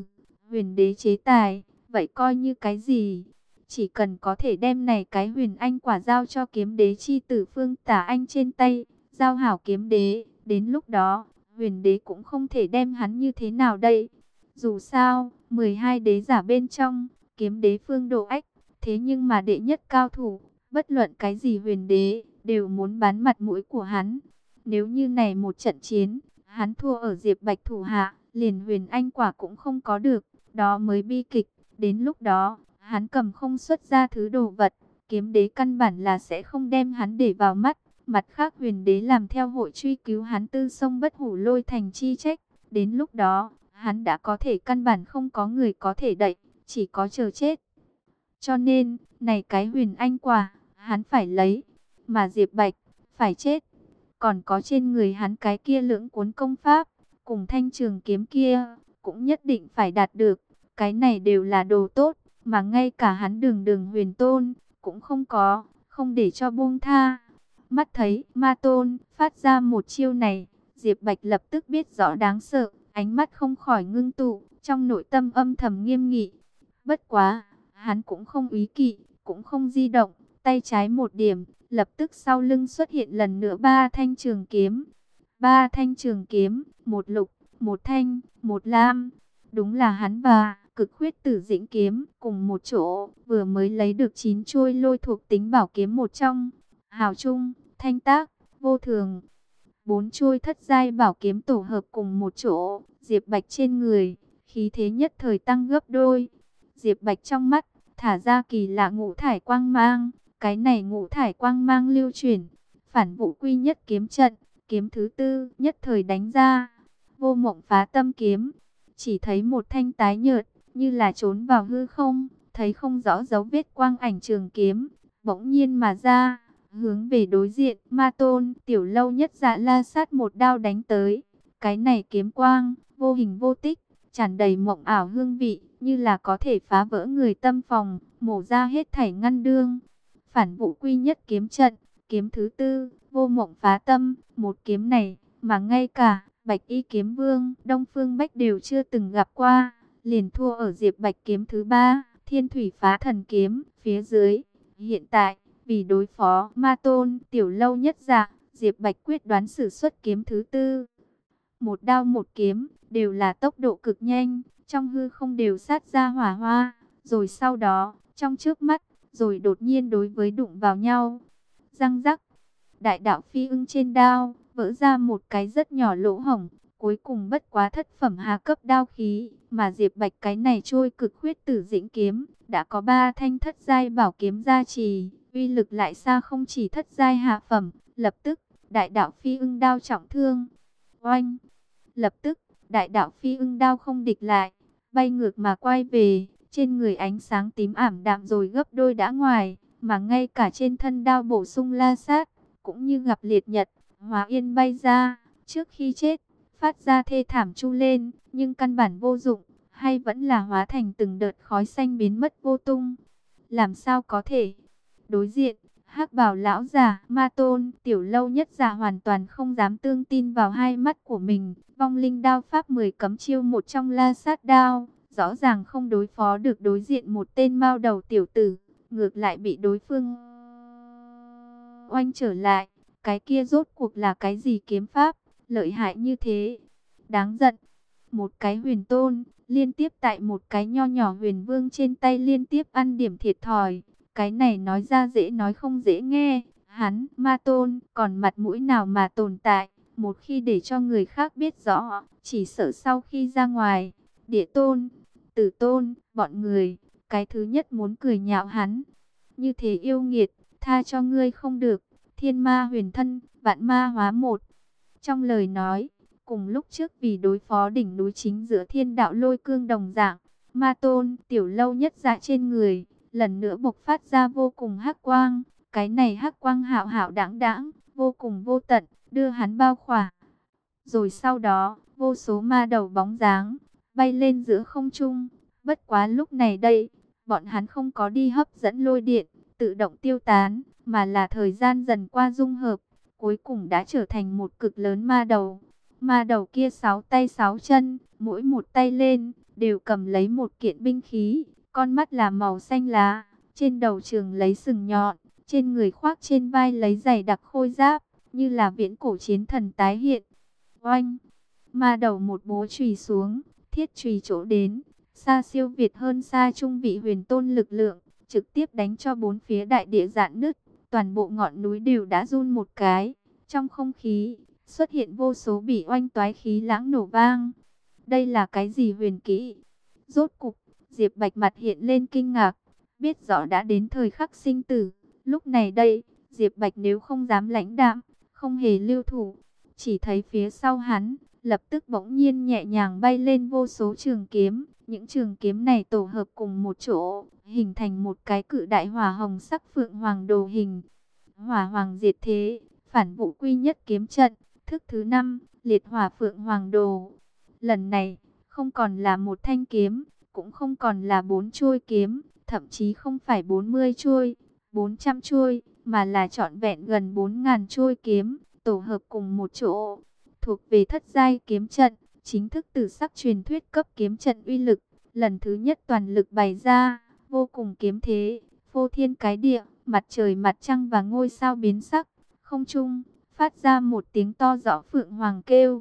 Huyền đế chế tài, vậy coi như cái gì? Chỉ cần có thể đem này cái huyền anh quả giao cho kiếm đế chi tử Phương Tả Anh trên tay, giao hảo kiếm đế, đến lúc đó, huyền đế cũng không thể đem hắn như thế nào đây. Dù sao, 12 đế giả bên trong, kiếm đế Phương Độ Ách, thế nhưng mà đệ nhất cao thủ, bất luận cái gì huyền đế, đều muốn bán mặt mũi của hắn. Nếu như này một trận chiến, hắn thua ở Diệp Bạch thủ hạ, liền huyền anh quả cũng không có được, đó mới bi kịch. Đến lúc đó, hắn cầm không xuất ra thứ đồ vật, kiếm đế căn bản là sẽ không đem hắn để vào mắt. Mặt khác huyền đế làm theo hội truy cứu hắn tư sông bất hủ lôi thành chi trách. Đến lúc đó, hắn đã có thể căn bản không có người có thể đậy, chỉ có chờ chết. Cho nên, này cái huyền anh quả, hắn phải lấy, mà Diệp Bạch, phải chết. Còn có trên người hắn cái kia lưỡng cuốn công pháp, cùng thanh trường kiếm kia, cũng nhất định phải đạt được. Cái này đều là đồ tốt, mà ngay cả hắn đường đường huyền tôn, cũng không có, không để cho buông tha. Mắt thấy ma tôn phát ra một chiêu này, Diệp Bạch lập tức biết rõ đáng sợ, ánh mắt không khỏi ngưng tụ, trong nội tâm âm thầm nghiêm nghị. Bất quá, hắn cũng không úy kỵ, cũng không di động, tay trái một điểm, lập tức sau lưng xuất hiện lần nữa ba thanh trường kiếm. Ba thanh trường kiếm, một lục, một thanh, một lam. Đúng là hắn và Cực Khuyết Tử Dĩnh kiếm cùng một chỗ, vừa mới lấy được 9 chuôi lôi thuộc tính bảo kiếm một trong. Hào trung, thanh tác, vô thường. 4 chuôi thất giai bảo kiếm tổ hợp cùng một chỗ, Diệp Bạch trên người, khí thế nhất thời tăng gấp đôi. Diệp Bạch trong mắt, thả ra kỳ lạ ngũ thải quang mang, cái này ngũ thải quang mang lưu chuyển, phản vụ quy nhất kiếm trận, kiếm thứ tư nhất thời đánh ra, vô mộng phá tâm kiếm. Chỉ thấy một thanh tái nhợt, như là trốn vào hư không, thấy không rõ dấu vết quang ảnh trường kiếm, bỗng nhiên mà ra, hướng về đối diện, ma tôn, tiểu lâu nhất dạ la sát một đao đánh tới. Cái này kiếm quang, vô hình vô tích, tràn đầy mộng ảo hương vị, như là có thể phá vỡ người tâm phòng, mổ ra hết thảy ngăn đương. Phản vụ quy nhất kiếm trận, kiếm thứ tư, vô mộng phá tâm, một kiếm này, mà ngay cả Bạch Y kiếm vương, Đông Phương Bách đều chưa từng gặp qua, liền thua ở Diệp Bạch kiếm thứ ba, Thiên Thủy phá thần kiếm, phía dưới. Hiện tại, vì đối phó ma tôn, tiểu lâu nhất dạ, Diệp Bạch quyết đoán sử xuất kiếm thứ tư. Một đao một kiếm, đều là tốc độ cực nhanh, trong hư không đều sát ra hỏa hoa, rồi sau đó, trong trước mắt, rồi đột nhiên đối với đụng vào nhau. Răng rắc, đại đạo phi ưng trên đao, vỡ ra một cái rất nhỏ lỗ hổng, cuối cùng bất quá thất phẩm hạ cấp đao khí, mà Diệp Bạch cái này trôi Cực Khuyết Tử Dĩnh kiếm, đã có 3 thanh thất giai bảo kiếm gia trì, uy lực lại xa không chỉ thất giai hạ phẩm, lập tức, đại đạo phi ưng đao trọng thương. Oanh! Lập tức, đại đạo phi ưng đao không địch lại, bay ngược mà quay về, trên người ánh sáng tím ảm đạm rồi gấp đôi đã ngoài, mà ngay cả trên thân đao bổ sung la sát, cũng như gặp liệt nhật, hóa yên bay ra, trước khi chết, phát ra thê thảm chu lên, nhưng căn bản vô dụng, hay vẫn là hóa thành từng đợt khói xanh biến mất vô tung. Làm sao có thể? Đối diện, Hắc Bảo lão già, Ma Tôn, tiểu lâu nhất giả hoàn toàn không dám tương tin vào hai mắt của mình. Vong linh đao pháp 10 cấm chiêu một trong la sát đao, rõ ràng không đối phó được đối diện một tên mao đầu tiểu tử, ngược lại bị đối phương oanh trở lại. Cái kia rốt cuộc là cái gì kiếm pháp, lợi hại như thế? Đáng giận, một cái huyền tôn, liên tiếp tại một cái nho nhỏ huyền vương trên tay liên tiếp ăn điểm thiệt thòi. Cái này nói ra dễ nói không dễ nghe, hắn, ma tôn, còn mặt mũi nào mà tồn tại, một khi để cho người khác biết rõ, chỉ sợ sau khi ra ngoài, địa tôn, tử tôn, bọn người, cái thứ nhất muốn cười nhạo hắn. Như thế yêu nghiệt, tha cho ngươi không được, thiên ma huyền thân, vạn ma hóa một. Trong lời nói, cùng lúc trước vì đối phó đỉnh núi chính giữa thiên đạo lôi cương đồng dạng, ma tôn, tiểu lâu nhất dạ trên người, lần nữa bộc phát ra vô cùng hắc quang. Cái này hắc quang hạo hạo đãng đãng, vô cùng vô tận, đưa hắn bao khỏa. Rồi sau đó, vô số ma đầu bóng dáng, bay lên giữa không trung. Bất quá lúc này đây, bọn hắn không có đi hấp dẫn lôi điện, tự động tiêu tán, mà là thời gian dần qua dung hợp, cuối cùng đã trở thành một cực lớn ma đầu. Ma đầu kia 6 tay 6 chân, mỗi một tay lên, đều cầm lấy một kiện binh khí, con mắt là màu xanh lá, trên đầu trường lấy sừng nhọn, trên người khoác trên vai lấy dày đặc khôi giáp, như là viễn cổ chiến thần tái hiện. Oanh! Ma đầu một búa chùy xuống, thiết chùy chỗ đến, xa siêu việt hơn xa trung vị huyền tôn lực lượng, trực tiếp đánh cho bốn phía đại địa rạn nứt, toàn bộ ngọn núi đều đã run một cái. Trong không khí xuất hiện vô số bị oanh toái khí lãng nổ vang. Đây là cái gì huyền kỹ? Rốt cục, Diệp Bạch mặt hiện lên kinh ngạc, biết rõ đã đến thời khắc sinh tử. Lúc này đây, Diệp Bạch nếu không dám lãnh đạm, không hề lưu thủ, chỉ thấy phía sau hắn, lập tức bỗng nhiên nhẹ nhàng bay lên vô số trường kiếm. Những trường kiếm này tổ hợp cùng một chỗ, hình thành một cái cự đại hỏa hồng sắc phượng hoàng đồ hình. Hỏa hoàng diệt thế, phản vụ quy nhất kiếm trận, thức thứ 5, liệt hỏa phượng hoàng đồ. Lần này, không còn là một thanh kiếm, cũng không còn là 4 chuôi kiếm, thậm chí không phải 40 chuôi, 400 chuôi, mà là trọn vẹn gần 4.000 chuôi kiếm, tổ hợp cùng một chỗ. Thuộc về thất giai kiếm trận, chính thức từ sắc truyền thuyết cấp kiếm trận uy lực, lần thứ nhất toàn lực bày ra, vô cùng kiếm thế, phô thiên cái địa, mặt trời mặt trăng và ngôi sao biến sắc, không trung phát ra một tiếng to rõ phượng hoàng kêu.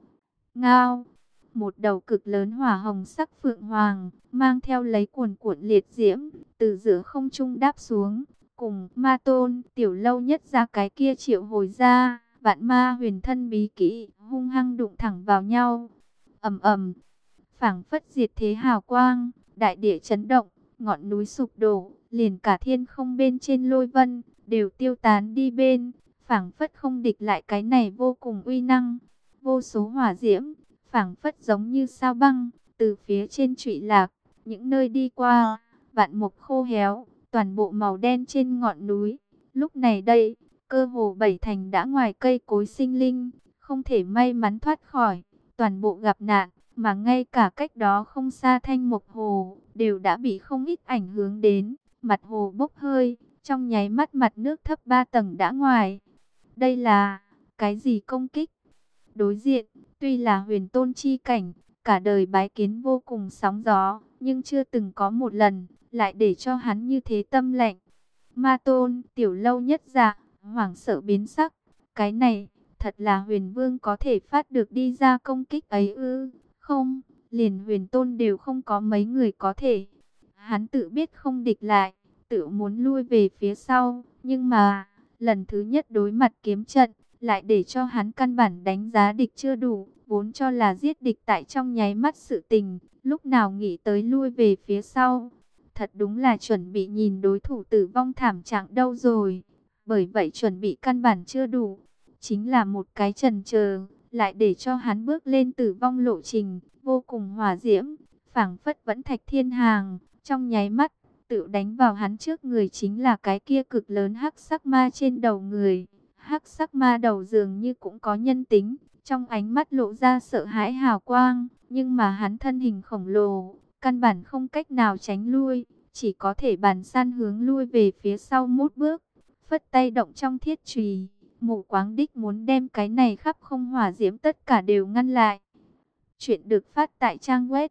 Ngao, một đầu cực lớn hỏa hồng sắc phượng hoàng, mang theo lấy cuồn cuộn liệt diễm, từ giữa không trung đáp xuống, cùng ma tôn, tiểu lâu nhất ra cái kia triệu hồi ra, vạn ma huyền thân bí kỹ, hung hăng đụng thẳng vào nhau. Ầm ầm, phảng phất diệt thế hào quang, đại địa chấn động, ngọn núi sụp đổ, liền cả thiên không bên trên lôi vân, đều tiêu tán đi bên, phảng phất không địch lại cái này vô cùng uy năng. Vô số hỏa diễm, phảng phất giống như sao băng, từ phía trên trụy lạc, những nơi đi qua, vạn mục khô héo, toàn bộ màu đen trên ngọn núi. Lúc này đây, cơ hồ 7 thành đã ngoài cây cối sinh linh, không thể may mắn thoát khỏi, toàn bộ gặp nạn, mà ngay cả cách đó không xa Thanh Mộc Hồ, đều đã bị không ít ảnh hưởng đến, mặt hồ bốc hơi, trong nháy mắt mặt nước thấp 3 tầng đã ngoài. Đây là cái gì công kích? Đối diện, tuy là huyền tôn chi cảnh, cả đời bái kiến vô cùng sóng gió, nhưng chưa từng có một lần, lại để cho hắn như thế tâm lạnh. Ma tôn, tiểu lâu nhất dạ, hoảng sợ biến sắc, cái này, thật là huyền vương có thể phát được đi ra công kích ấy ư? Không, liền huyền tôn đều không có mấy người có thể. Hắn tự biết không địch lại, tự muốn lui về phía sau, nhưng mà, lần thứ nhất đối mặt kiếm trận, lại để cho hắn căn bản đánh giá địch chưa đủ, vốn cho là giết địch tại trong nháy mắt sự tình, lúc nào nghĩ tới lui về phía sau. Thật đúng là chuẩn bị nhìn đối thủ tử vong thảm trạng đâu rồi, bởi vậy chuẩn bị căn bản chưa đủ, chính là một cái chần chờ, lại để cho hắn bước lên tử vong lộ trình, vô cùng hỏa diễm, phảng phất vẫn thạch thiên hàng, trong nháy mắt, tự đánh vào hắn trước người chính là cái kia cực lớn hắc sắc ma trên đầu người. Hắc sắc ma đầu dường như cũng có nhân tính, trong ánh mắt lộ ra sợ hãi hào quang, nhưng mà hắn thân hình khổng lồ, căn bản không cách nào tránh lui, chỉ có thể bàn san hướng lui về phía sau một bước, phất tay động trong thiết chùy, mù quáng đích muốn đem cái này khắp không hỏa diễm tất cả đều ngăn lại. Chuyện được phát tại trang web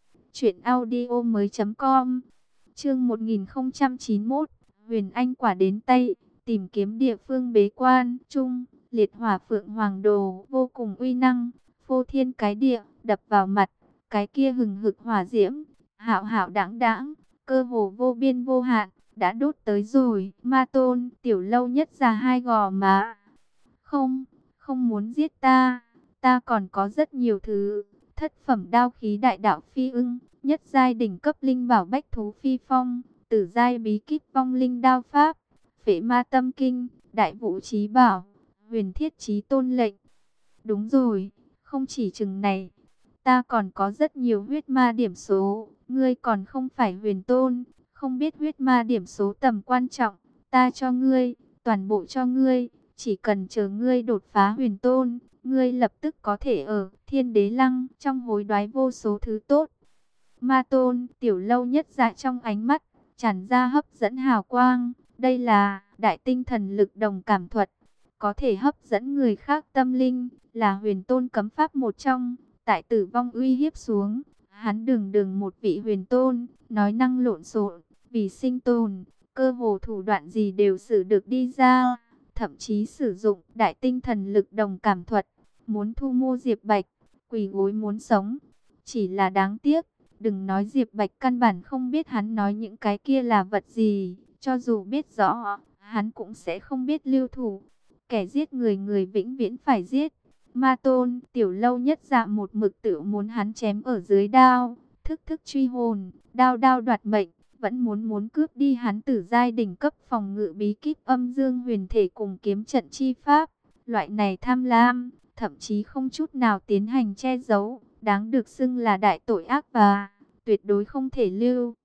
truyệnaudiomoi.com. Chương 1091, Huyền Anh quả đến tay, tìm kiếm địa phương bế quan chung, liệt hỏa phượng hoàng đồ vô cùng uy năng, phô thiên cái địa, đập vào mặt, cái kia hừng hực hỏa diễm, hạo hạo đãng đãng, cơ hồ vô biên vô hạn, đã đốt tới rồi. Ma tôn, tiểu lâu nhất ra hai gò má. Không, không muốn giết ta, ta còn có rất nhiều thứ. Thất phẩm đao khí đại đạo phi ưng, nhất giai đỉnh cấp linh bảo bách thú phi phong, tử giai bí kíp vong linh đao pháp, phệ ma tâm kinh, đại vũ trí bảo, huyền thiết trí tôn lệnh. Đúng rồi, không chỉ chừng này, ta còn có rất nhiều huyết ma điểm số, ngươi còn không phải huyền tôn, không biết huyết ma điểm số tầm quan trọng, ta cho ngươi, toàn bộ cho ngươi, chỉ cần chờ ngươi đột phá huyền tôn, ngươi lập tức có thể ở Thiên Đế Lăng trong hối đoái vô số thứ tốt. Ma tôn, tiểu lâu nhất dạ trong ánh mắt, tràn ra hấp dẫn hào quang, đây là đại tinh thần lực đồng cảm thuật, có thể hấp dẫn người khác tâm linh, là huyền tôn cấm pháp một trong, tại tử vong uy hiếp xuống, Hắn đường đường một vị huyền tôn, nói năng lộn xộn, vì sinh tồn, cơ hồ thủ đoạn gì đều sử được đi ra, thậm chí sử dụng đại tinh thần lực đồng cảm thuật, muốn thu mua Diệp Bạch, quỳ gối muốn sống. Chỉ là đáng tiếc, đừng nói Diệp Bạch căn bản không biết hắn nói những cái kia là vật gì, cho dù biết rõ, hắn cũng sẽ không biết lưu thủ. Kẻ giết người người vĩnh viễn phải giết. Ma Tôn, Tiểu Lâu nhất dạ một mực tự muốn hắn chém ở dưới đao, thức thức truy hồn, đao đao đoạt mệnh, vẫn muốn cướp đi hắn tử giai đỉnh cấp phòng ngự bí kíp âm dương huyền thể cùng kiếm trận chi pháp. Loại này tham lam, thậm chí không chút nào tiến hành che giấu, đáng được xưng là đại tội ác và tuyệt đối không thể lưu.